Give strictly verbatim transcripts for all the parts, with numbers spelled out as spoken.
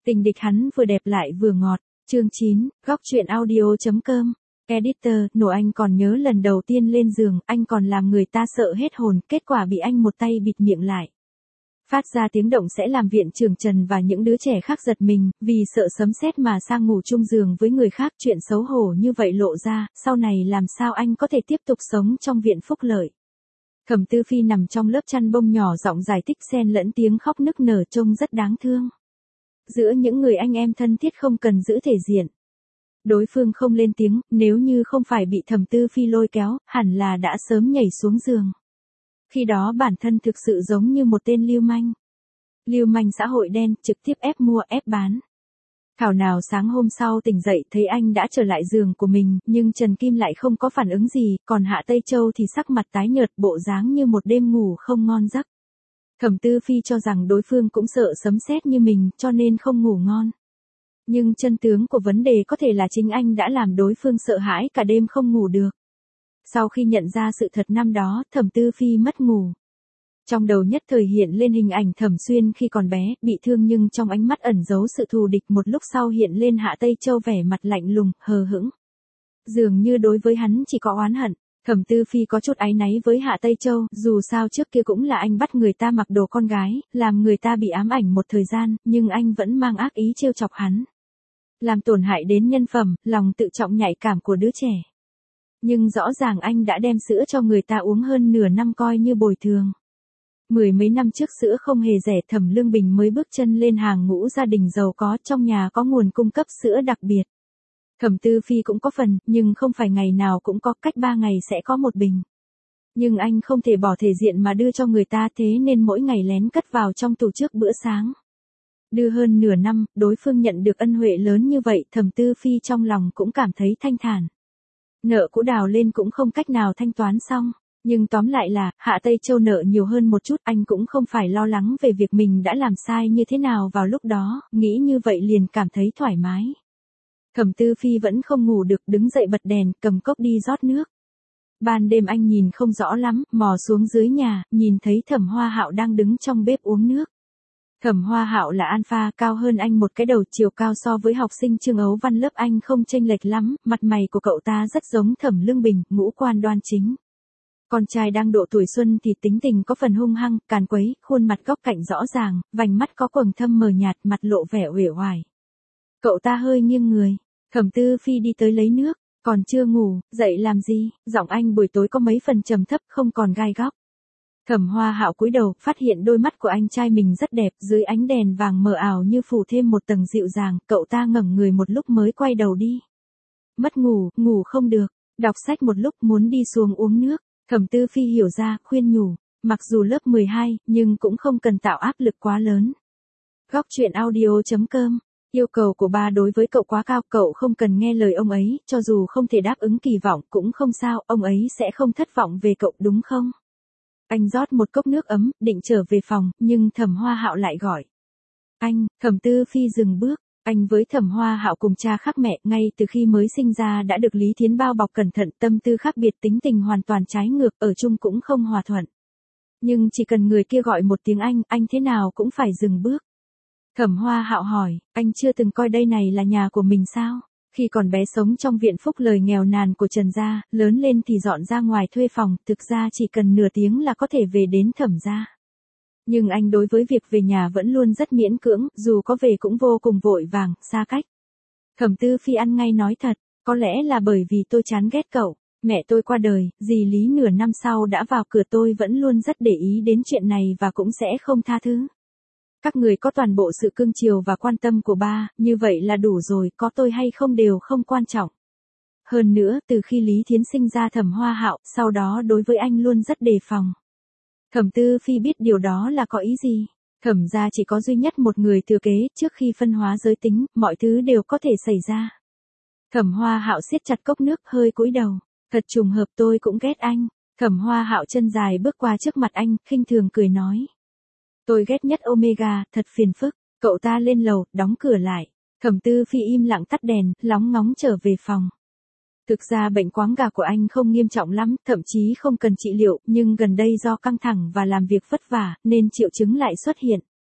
Tình địch hắn vừa đẹp lại vừa ngọt. Chương chín, góc truyện audio.com. Editor, nổ anh còn nhớ lần đầu tiên lên giường, anh còn làm người ta sợ hết hồn, kết quả bị anh một tay bịt miệng lại. Phát ra tiếng động sẽ làm viện trưởng Trần và những đứa trẻ khác giật mình, vì sợ sấm sét mà sang ngủ chung giường với người khác, chuyện xấu hổ như vậy lộ ra, sau này làm sao anh có thể tiếp tục sống trong viện phúc lợi. Thẩm Tư Phi nằm trong lớp chăn bông nhỏ giọng giải thích xen lẫn tiếng khóc nức nở trông rất đáng thương. Giữa những người anh em thân thiết không cần giữ thể diện. Đối phương không lên tiếng, nếu như không phải bị Thẩm Tư Phi lôi kéo, hẳn là đã sớm nhảy xuống giường. Khi đó bản thân thực sự giống như một tên lưu manh. Lưu manh xã hội đen, trực tiếp ép mua ép bán. Thảo nào sáng hôm sau tỉnh dậy thấy anh đã trở lại giường của mình, nhưng Trần Kim lại không có phản ứng gì, còn Hạ Tây Châu thì sắc mặt tái nhợt, bộ dáng như một đêm ngủ không ngon giấc. Thẩm Tư Phi cho rằng đối phương cũng sợ sấm sét như mình, cho nên không ngủ ngon. Nhưng chân tướng của vấn đề có thể là chính anh đã làm đối phương sợ hãi cả đêm không ngủ được. Sau khi nhận ra sự thật năm đó, Thẩm Tư Phi mất ngủ. Trong đầu nhất thời hiện lên hình ảnh Thẩm Xuyên khi còn bé, bị thương nhưng trong ánh mắt ẩn giấu sự thù địch, một lúc sau hiện lên Hạ Tây Châu vẻ mặt lạnh lùng, hờ hững. Dường như đối với hắn chỉ có oán hận. Thẩm Tư Phi có chút áy náy với Hạ Tây Châu, dù sao trước kia cũng là anh bắt người ta mặc đồ con gái, làm người ta bị ám ảnh một thời gian, nhưng anh vẫn mang ác ý trêu chọc hắn. Làm tổn hại đến nhân phẩm, lòng tự trọng nhạy cảm của đứa trẻ. Nhưng rõ ràng anh đã đem sữa cho người ta uống hơn nửa năm coi như bồi thường. Mười mấy năm trước sữa không hề rẻ, Thẩm Lương Bình mới bước chân lên hàng ngũ gia đình giàu có, trong nhà có nguồn cung cấp sữa đặc biệt. Thẩm Tư Phi cũng có phần, nhưng không phải ngày nào cũng có, cách ba ngày sẽ có một bình. Nhưng anh không thể bỏ thể diện mà đưa cho người ta, thế nên mỗi ngày lén cất vào trong tủ trước bữa sáng. Đưa hơn nửa năm, đối phương nhận được ân huệ lớn như vậy, Thẩm Tư Phi trong lòng cũng cảm thấy thanh thản. Nợ cũ đào lên cũng không cách nào thanh toán xong. Nhưng tóm lại là, Hạ Tây Châu nợ nhiều hơn một chút, anh cũng không phải lo lắng về việc mình đã làm sai như thế nào vào lúc đó, nghĩ như vậy liền cảm thấy thoải mái. Thẩm Tư Phi vẫn không ngủ được, đứng dậy bật đèn, cầm cốc đi rót nước. Ban đêm anh nhìn không rõ lắm, mò xuống dưới nhà, nhìn thấy Thẩm Hoa Hạo đang đứng trong bếp uống nước. Thẩm Hoa Hạo là alpha, cao hơn anh một cái đầu, chiều cao so với học sinh Trương Ấu Văn lớp anh không chênh lệch lắm, mặt mày của cậu ta rất giống Thẩm Lương Bình, ngũ quan đoan chính. Con trai đang độ tuổi xuân thì tính tình có phần hung hăng, càn quấy, khuôn mặt góc cạnh rõ ràng, vành mắt có quầng thâm mờ nhạt, mặt lộ vẻ uể oải. Cậu ta hơi nghiêng người. Thẩm Tư Phi đi tới lấy nước, còn chưa ngủ, dậy làm gì? Giọng anh buổi tối có mấy phần trầm thấp, không còn gai góc. Thẩm Hoa Hạo cúi đầu, phát hiện đôi mắt của anh trai mình rất đẹp, dưới ánh đèn vàng mờ ảo như phủ thêm một tầng dịu dàng, cậu ta ngẩng người một lúc mới quay đầu đi. Mất ngủ, ngủ không được, đọc sách một lúc muốn đi xuống uống nước. Thẩm Tư Phi hiểu ra, khuyên nhủ, mặc dù lớp mười hai, nhưng cũng không cần tạo áp lực quá lớn. Góc truyện audio.com. Yêu cầu của ba đối với cậu quá cao, cậu không cần nghe lời ông ấy, cho dù không thể đáp ứng kỳ vọng cũng không sao, ông ấy sẽ không thất vọng về cậu đúng không? Anh rót một cốc nước ấm, định trở về phòng, nhưng Thẩm Hoa Hạo lại gọi. Anh, Thẩm Tư Phi dừng bước. Anh với Thẩm Hoa Hạo cùng cha khác mẹ, ngay từ khi mới sinh ra đã được Lý Thiến bao bọc cẩn thận, tâm tư khác biệt, tính tình hoàn toàn trái ngược, ở chung cũng không hòa thuận. Nhưng chỉ cần người kia gọi một tiếng anh, anh thế nào cũng phải dừng bước. Thẩm Hoa Hạo hỏi, anh chưa từng coi đây này là nhà của mình sao? Khi còn bé sống trong viện phúc lời nghèo nàn của Trần gia, lớn lên thì dọn ra ngoài thuê phòng, thực ra chỉ cần nửa tiếng là có thể về đến Thẩm gia. Nhưng anh đối với việc về nhà vẫn luôn rất miễn cưỡng, dù có về cũng vô cùng vội vàng, xa cách. Thẩm Tư Phi ăn ngay nói thật, có lẽ là bởi vì tôi chán ghét cậu, mẹ tôi qua đời, dì Lý nửa năm sau đã vào cửa, tôi vẫn luôn rất để ý đến chuyện này và cũng sẽ không tha thứ. Các người có toàn bộ sự cưng chiều và quan tâm của ba, như vậy là đủ rồi, có tôi hay không đều không quan trọng. Hơn nữa, từ khi Lý Thiến sinh ra Thẩm Hoa Hạo, sau đó đối với anh luôn rất đề phòng. Thẩm Tư Phi biết điều đó là có ý gì. Thẩm gia chỉ có duy nhất một người thừa kế, trước khi phân hóa giới tính, mọi thứ đều có thể xảy ra. Thẩm Hoa Hạo siết chặt cốc nước, hơi cúi đầu. Thật trùng hợp, tôi cũng ghét anh. Thẩm Hoa Hạo chân dài bước qua trước mặt anh, khinh thường cười nói. Tôi ghét nhất Omega, thật phiền phức. Cậu ta lên lầu, đóng cửa lại. Thẩm Tư Phi im lặng tắt đèn, lóng ngóng trở về phòng. Thực ra bệnh quáng gà của anh không nghiêm trọng lắm, thậm chí không cần trị liệu, nhưng gần đây do căng thẳng và làm việc vất vả, nên triệu chứng lại xuất hiện.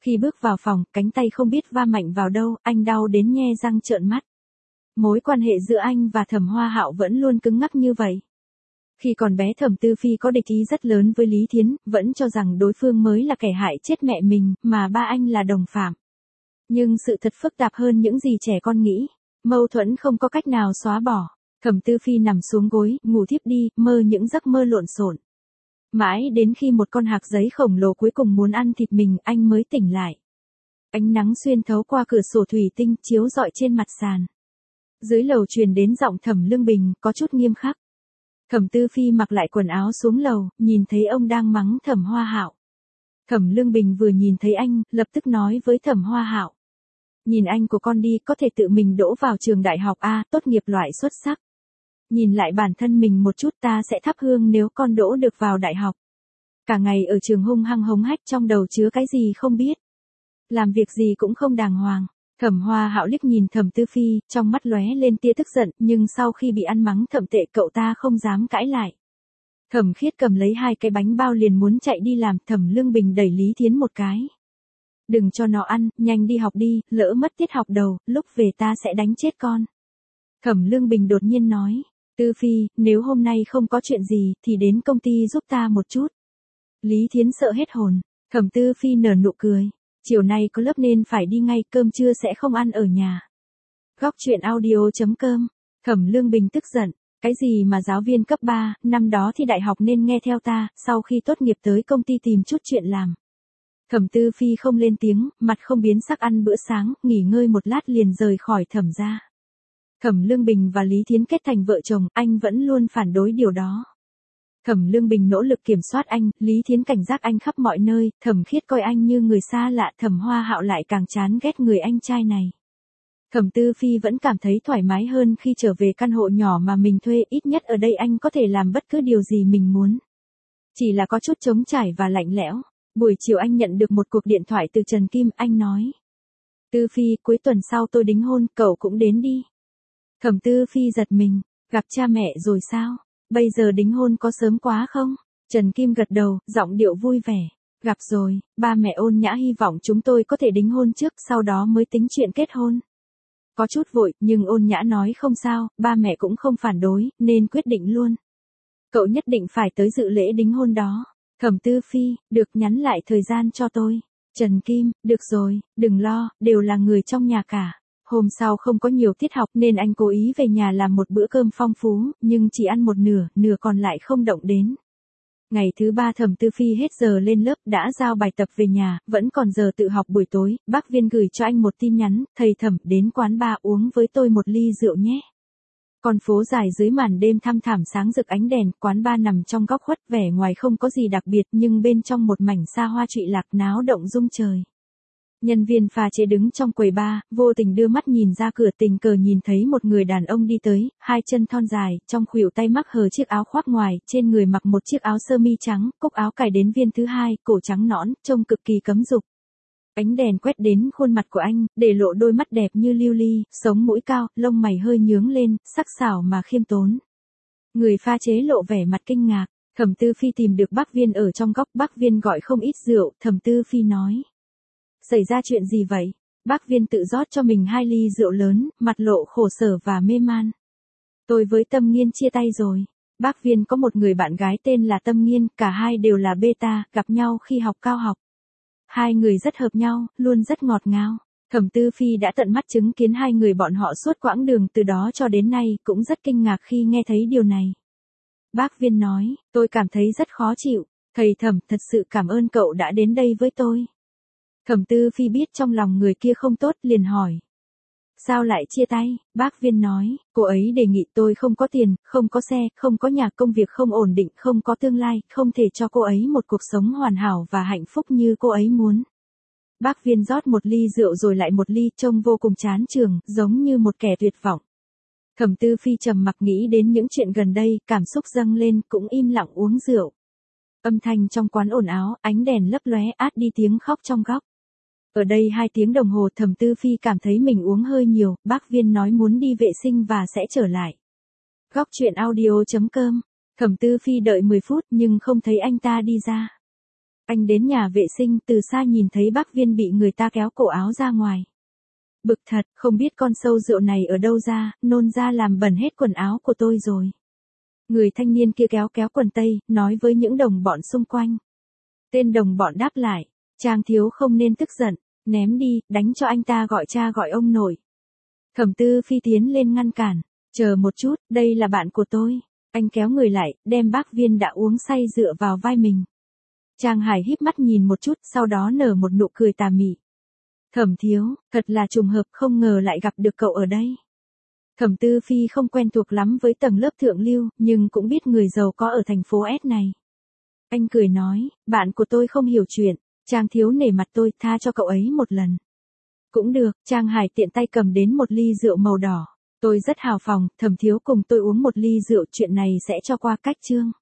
Khi bước vào phòng, cánh tay không biết va mạnh vào đâu, anh đau đến nhe răng trợn mắt. Mối quan hệ giữa anh và Thẩm Hoa Hạo vẫn luôn cứng ngắc như vậy. Khi còn bé Thẩm Tư Phi có địch ý rất lớn với Lý Thiến, vẫn cho rằng đối phương mới là kẻ hại chết mẹ mình, mà ba anh là đồng phạm. Nhưng sự thật phức tạp hơn những gì trẻ con nghĩ. Mâu thuẫn không có cách nào xóa bỏ. Thẩm Tư Phi nằm xuống gối, ngủ thiếp đi, mơ những giấc mơ lộn xộn. Mãi đến khi một con hạc giấy khổng lồ cuối cùng muốn ăn thịt mình, anh mới tỉnh lại. Ánh nắng xuyên thấu qua cửa sổ thủy tinh, chiếu rọi trên mặt sàn. Dưới lầu truyền đến giọng Thẩm Lương Bình, có chút nghiêm khắc. Thẩm Tư Phi mặc lại quần áo xuống lầu, nhìn thấy ông đang mắng Thẩm Hoa Hạo. Thẩm Lương Bình vừa nhìn thấy anh, lập tức nói với Thẩm Hoa Hạo. Nhìn anh của con đi, có thể tự mình đỗ vào trường đại học A, tốt nghiệp loại xuất sắc. Nhìn lại bản thân mình một chút, ta sẽ thắp hương nếu con đỗ được vào đại học. Cả ngày ở trường hung hăng hống hách, trong đầu chứa cái gì không biết. Làm việc gì cũng không đàng hoàng. Thẩm Hoa Hạo liếc nhìn Thẩm Tư Phi, trong mắt lóe lên tia tức giận, nhưng sau khi bị ăn mắng thậm tệ cậu ta không dám cãi lại. Thẩm Khiết cầm lấy hai cái bánh bao liền muốn chạy đi làm, Thẩm Lương Bình đẩy Lý Thiến một cái. Đừng cho nó ăn, nhanh đi học đi, lỡ mất tiết học đầu, lúc về ta sẽ đánh chết con. Thẩm Lương Bình đột nhiên nói. Tư Phi, nếu hôm nay không có chuyện gì, thì đến công ty giúp ta một chút. Lý Thiến sợ hết hồn. Thẩm Tư Phi nở nụ cười. Chiều nay có lớp nên phải đi ngay, cơm trưa sẽ không ăn ở nhà. Góc truyện audio chấm com. Thẩm Lương Bình tức giận. Cái gì mà giáo viên cấp ba, năm đó thi đại học nên nghe theo ta, sau khi tốt nghiệp tới công ty tìm chút chuyện làm. Thẩm Tư Phi không lên tiếng, mặt không biến sắc ăn bữa sáng, nghỉ ngơi một lát liền rời khỏi Thẩm gia. Thẩm Lương Bình và Lý Thiến kết thành vợ chồng, anh vẫn luôn phản đối điều đó. Thẩm Lương Bình nỗ lực kiểm soát anh, Lý Thiến cảnh giác anh khắp mọi nơi, Thẩm Khiết coi anh như người xa lạ, Thẩm Hoa Hạo lại càng chán ghét người anh trai này. Thẩm Tư Phi vẫn cảm thấy thoải mái hơn khi trở về căn hộ nhỏ mà mình thuê, ít nhất ở đây anh có thể làm bất cứ điều gì mình muốn. Chỉ là có chút trống trải và lạnh lẽo. Buổi chiều anh nhận được một cuộc điện thoại từ Trần Kim, anh nói. Tư Phi, cuối tuần sau tôi đính hôn, cậu cũng đến đi. Thẩm Tư Phi giật mình, gặp cha mẹ rồi sao? Bây giờ đính hôn có sớm quá không? Trần Kim gật đầu, giọng điệu vui vẻ. Gặp rồi, ba mẹ Ôn Nhã hy vọng chúng tôi có thể đính hôn trước, sau đó mới tính chuyện kết hôn. Có chút vội, nhưng Ôn Nhã nói không sao, ba mẹ cũng không phản đối, nên quyết định luôn. Cậu nhất định phải tới dự lễ đính hôn đó. Thẩm Tư Phi, được, nhắn lại thời gian cho tôi. Trần Kim, được rồi, đừng lo, đều là người trong nhà cả. Hôm sau không có nhiều tiết học nên anh cố ý về nhà làm một bữa cơm phong phú, nhưng chỉ ăn một nửa, nửa còn lại không động đến. Ngày thứ ba Thẩm Tư Phi hết giờ lên lớp đã giao bài tập về nhà, vẫn còn giờ tự học buổi tối, bác Viên gửi cho anh một tin nhắn, thầy Thẩm đến quán bar uống với tôi một ly rượu nhé. Con phố dài dưới màn đêm thăm thẳm sáng rực ánh đèn, quán bar nằm trong góc khuất, vẻ ngoài không có gì đặc biệt nhưng bên trong một mảnh xa hoa trụy lạc náo động rung trời. Nhân viên pha chế đứng trong quầy bar, vô tình đưa mắt nhìn ra cửa, tình cờ nhìn thấy một người đàn ông đi tới, hai chân thon dài, trong khuỷu tay mắc hờ chiếc áo khoác ngoài, trên người mặc một chiếc áo sơ mi trắng, cúc áo cài đến viên thứ hai, cổ trắng nõn, trông cực kỳ cấm dục. Ánh đèn quét đến khuôn mặt của anh, để lộ đôi mắt đẹp như lưu ly, sống mũi cao, lông mày hơi nhướng lên, sắc sảo mà khiêm tốn. Người pha chế lộ vẻ mặt kinh ngạc. Thẩm Tư Phi tìm được bác Viên ở trong góc, bác Viên gọi không ít rượu, Thẩm Tư Phi nói. Xảy ra chuyện gì vậy? Bác Viên tự rót cho mình hai ly rượu lớn, mặt lộ khổ sở và mê man. Tôi với Tâm Nghiên chia tay rồi. Bác Viên có một người bạn gái tên là Tâm Nghiên, cả hai đều là beta, gặp nhau khi học cao học. Hai người rất hợp nhau, luôn rất ngọt ngào. Thẩm Tư Phi đã tận mắt chứng kiến hai người bọn họ suốt quãng đường từ đó cho đến nay, cũng rất kinh ngạc khi nghe thấy điều này. Bác Viên nói, tôi cảm thấy rất khó chịu. Thầy Thẩm, thật sự cảm ơn cậu đã đến đây với tôi. Thẩm Tư Phi biết trong lòng người kia không tốt, liền hỏi. Sao lại chia tay? Bác Viên nói, cô ấy đề nghị tôi không có tiền, không có xe, không có nhà, công việc không ổn định, không có tương lai, không thể cho cô ấy một cuộc sống hoàn hảo và hạnh phúc như cô ấy muốn. Bác Viên rót một ly rượu rồi lại một ly, trông vô cùng chán chường, giống như một kẻ tuyệt vọng. Thẩm Tư Phi trầm mặc nghĩ đến những chuyện gần đây, cảm xúc dâng lên, cũng im lặng uống rượu. Âm thanh trong quán ồn ào, ánh đèn lấp lóe át đi tiếng khóc trong góc. Ở đây hai tiếng đồng hồ Thẩm Tư Phi cảm thấy mình uống hơi nhiều, bác Viên nói muốn đi vệ sinh và sẽ trở lại. Góc truyện audio chấm com. Thẩm Tư Phi đợi mười phút nhưng không thấy anh ta đi ra. Anh đến nhà vệ sinh từ xa nhìn thấy bác Viên bị người ta kéo cổ áo ra ngoài. Bực thật, không biết con sâu rượu này ở đâu ra, nôn ra làm bẩn hết quần áo của tôi rồi. Người thanh niên kia kéo kéo quần tây, nói với những đồng bọn xung quanh. Tên đồng bọn đáp lại, Trang thiếu không nên tức giận, ném đi, đánh cho anh ta gọi cha gọi ông nội. Thẩm Tư Phi tiến lên ngăn cản, chờ một chút, đây là bạn của tôi. Anh kéo người lại, đem bác Viên đã uống say dựa vào vai mình. Trang Hải híp mắt nhìn một chút, sau đó nở một nụ cười tà mị. Thẩm thiếu, thật là trùng hợp, không ngờ lại gặp được cậu ở đây. Thẩm Tư Phi không quen thuộc lắm với tầng lớp thượng lưu, nhưng cũng biết người giàu có ở thành phố S này. Anh cười nói, bạn của tôi không hiểu chuyện, Trang thiếu nể mặt tôi, tha cho cậu ấy một lần. Cũng được, Trang Hải tiện tay cầm đến một ly rượu màu đỏ. Tôi rất hào phóng, Thẩm thiếu cùng tôi uống một ly rượu, chuyện này sẽ cho qua cách chương.